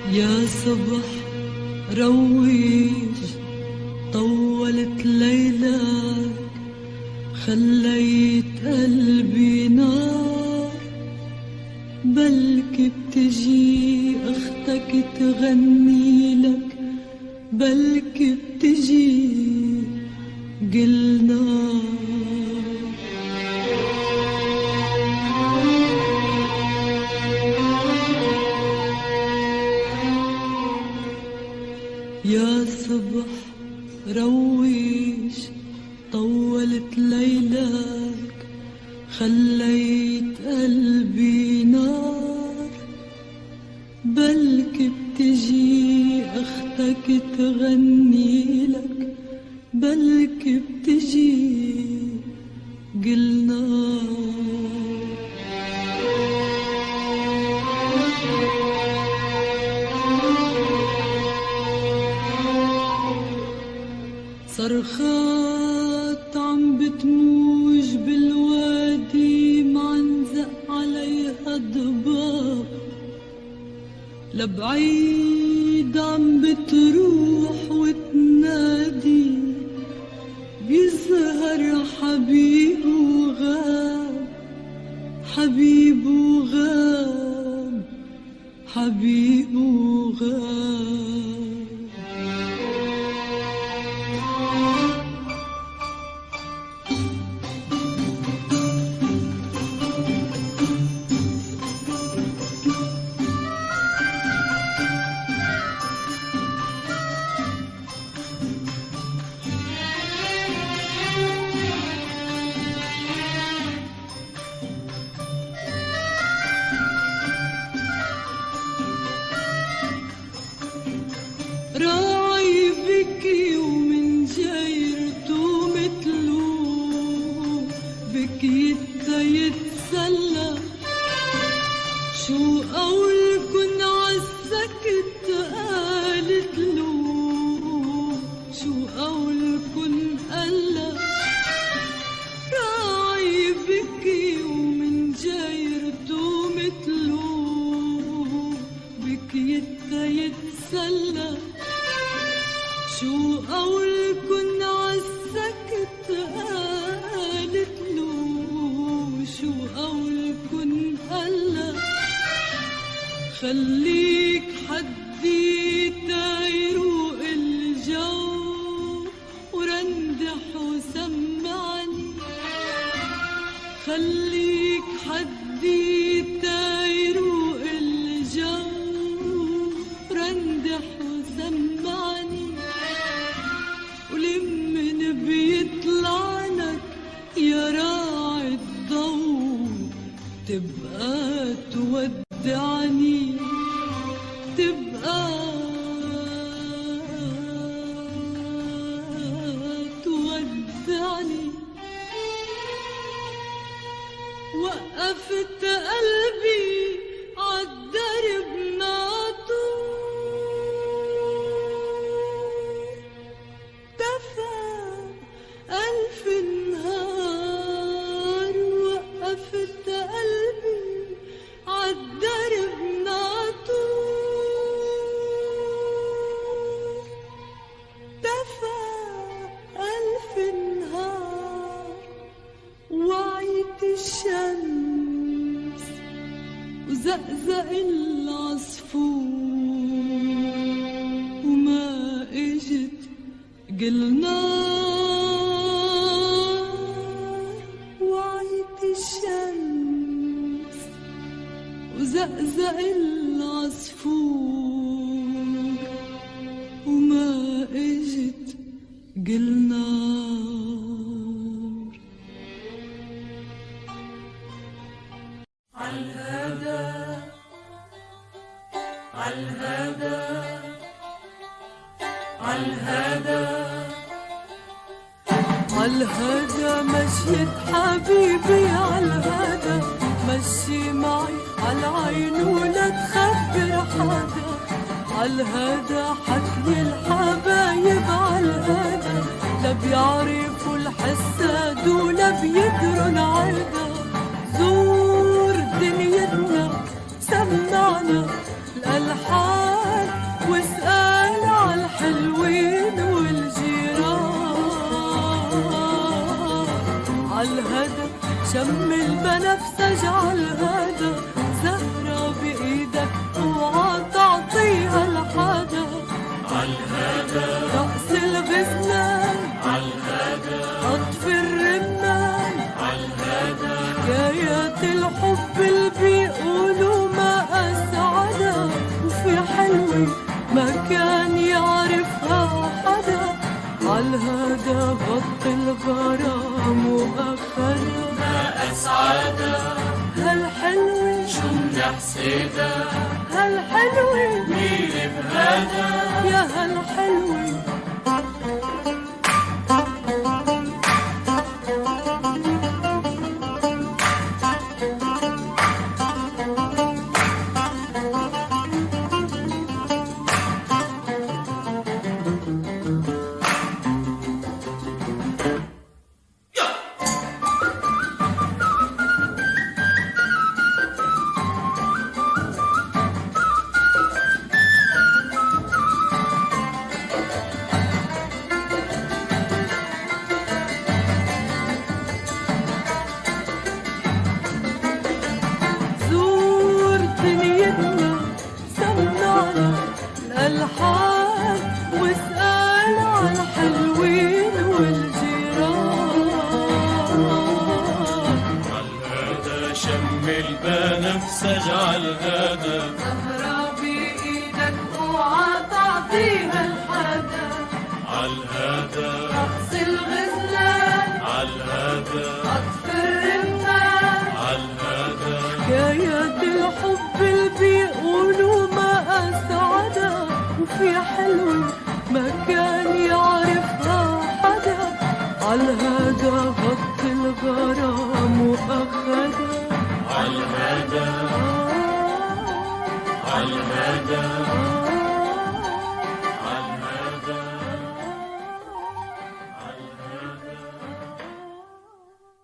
يا صبح رويج طولت ليلك، خليت قلبي نار. بلكي بتجي اختك تغني لك، بلكي بتجي قلنا. يا صبح رويج طولت ليلك، خليت قلبي نار. بلكي بتجي اختك تغني لك، بلكي بتجي قلنا. صرخات عم بتموج بالوادي، معنزق عليها ضباب. لبعيد عم بتروح وتنادي، بيظهر حبيب وغاب، حبيب وغاب، حبيب وغاب. راعي بكي ومن جيرته متلو، بكي يتسلى. شو قولكن عالسكت قالت له، شو قولكن قلا. راعي بكي ومن جيرته متلو، بكي يتسلى. شو قولكن عالسكت قالت له، شو قولكن قلا. خليك حدي تيروق الجو، ورندح وسمعني. خليك حدي تيروق الجو، رندح وسمعني. ولمن بيطلعنك يا راعي الضوء، تبقى تودعني، تبقى تودعني. وقفت قلبي عالدرب ناطور، دفى ألف نهار. وقفت قلبي عالدرب ناطور، دفى ألف نهار. وعيت الشمس وزقزق العصفور، وما اجت قلنا. وعيت الشمس وزقزق العصفور، وما اجت قلنا. عالهدى عالهدى عالهدى عالهدى مشيت حبيبي عالهدى. مشي معي عالعين ولا تخبر حدا. عالهدى حكي الحبايب عالهدى، لا بيعرفوا الحساد ولا بيدروا العدا. زور دنيتنا سمعنا الألحان شم البنفسج عالهدى، زهرة بإيدك اوعى تعطيها لحدا. عالهدى رأس الغزلان، عالهدى قطف الرمان، عالهدى حكايات الحب اللي بيقولوا ما أسعدها، وفي حلوة ما كان يعرفها حدا. عالهدى غط الغرام وأخدها، ما أسعدها هالحلوة شو منحسدها، هالحلوة مين بهذا يا هالحلوة. زور دنيتنا، سمعنا الألحان، واسأل عالحلوين والجيران. عالهدى شم البنفسج عالهدى، زهرة بإيدك اوعى تعطيها لحدا. عالهدى رأس الغزلان، عالهدى قطف الرمان، عالهدى حكايات الحب اللي بيقولوا ما أسعدها، وفي حلوة ما كان يعرفها حدا. عالهدى غط الغرام وأخدها، عالهدى عالهدى